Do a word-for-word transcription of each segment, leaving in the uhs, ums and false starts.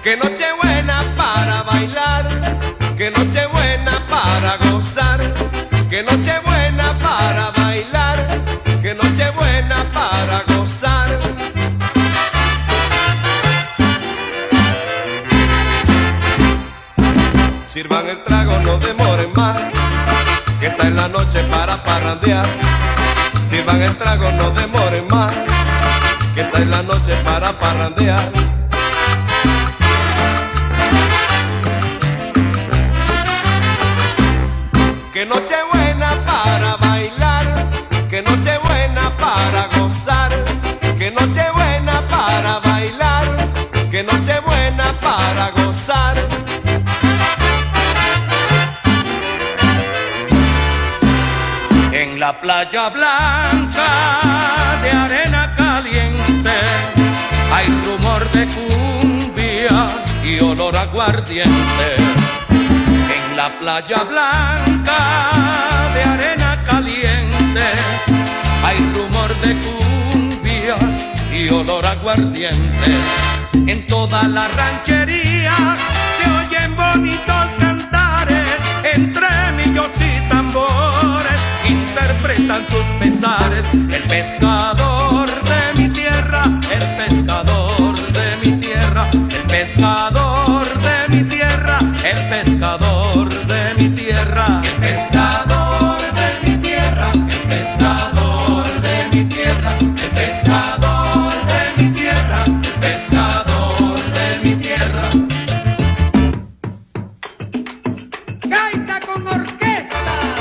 Que noche buena para bailar, que noche buena para gozar, que noche buena para bailar, que noche buena para gozar. Sirvan el trago, no demoren más, que esta es la noche para parrandear. Sirvan el trago, no demoren más, que esta es la noche para parrandear. Que noche buena para bailar, que noche buena para gozar, que noche buena para bailar, que noche buena para gozar. En la playa blanca de arena caliente hay rumor de cumbia y olor a aguardiente. En la playa blanca de arena caliente hay rumor de cumbia y olor a aguardiente. En toda la ranchería se oyen bonitos cantares, entre millos y tambores interpretan sus pesares. El pescador de mi tierra, el pescador de mi tierra, el pescador de mi tierra, el pescador de mi tierra, el pescador de mi tierra, el pescador de mi tierra, el pescador de mi tierra, el pescador de mi tierra. Gaita con orquesta.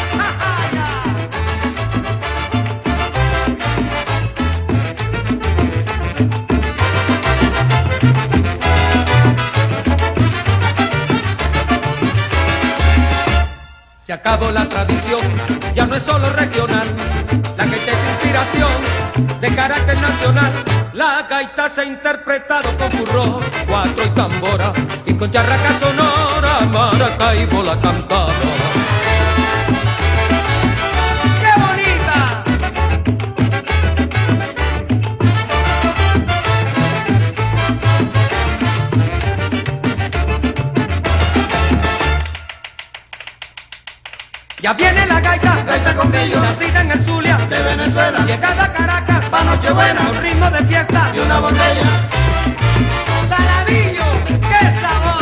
Se acabó la tradición, ya no es solo regional. La gaita es inspiración de carácter nacional. La gaita se ha interpretado con burro, cuatro y tambora, y con charraca sonora Maracaibo la ha cantado. ¡Qué bonita! Ya viene la gaita, gaita con brillo, nacida en el Zulia, de Venezuela, llegada a Caracas, pa' Nochebuena, un ritmo de fiesta y una botella. Saladillo, qué sabor.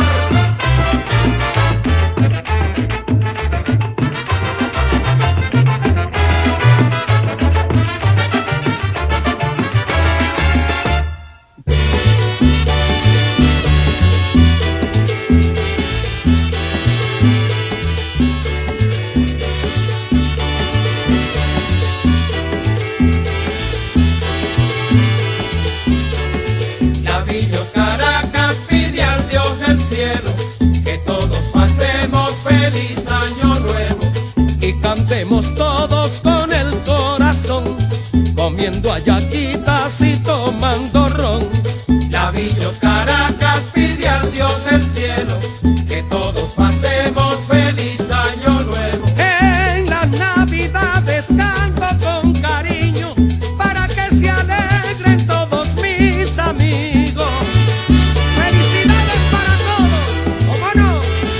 Caracas pide al Dios del cielo que todos pasemos feliz año nuevo y cantemos todos con el corazón, comiendo hallaquitas y tomando ron. La Villa Caracas pide al Dios del cielo que todos pasemos feliz año nuevo. En las navidades canto con cariño para que se alegren todos mis amigos. Felicidades para todos, ¿cómo no?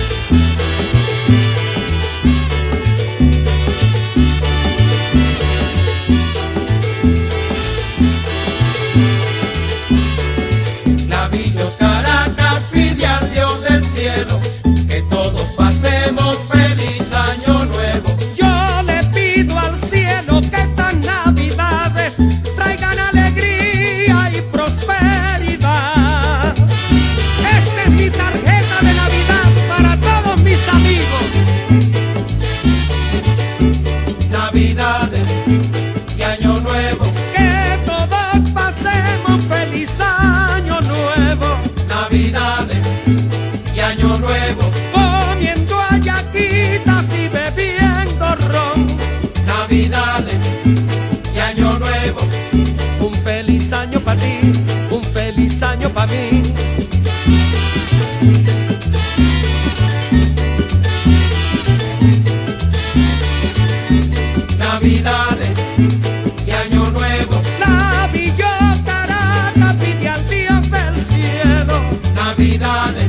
La Villa Caracas pide al Dios del cielo que todos pasemos feliz año nuevo. Yo le pido al cielo que estas navidades traigan alegría y prosperidad. Esta es mi tarjeta de Navidad para todos mis amigos. Navidades y año nuevo, Que todos pasemos feliz año nuevo. Navidades y año nuevo, Comiendo hallaquitas y bebiendo ron. Navidades y año nuevo. Un feliz año para ti, un feliz año para mí. Navidades y año nuevo, La Villa Caracas pide al Dios del cielo Navidades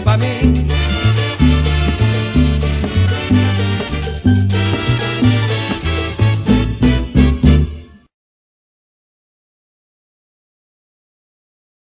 pa' mí.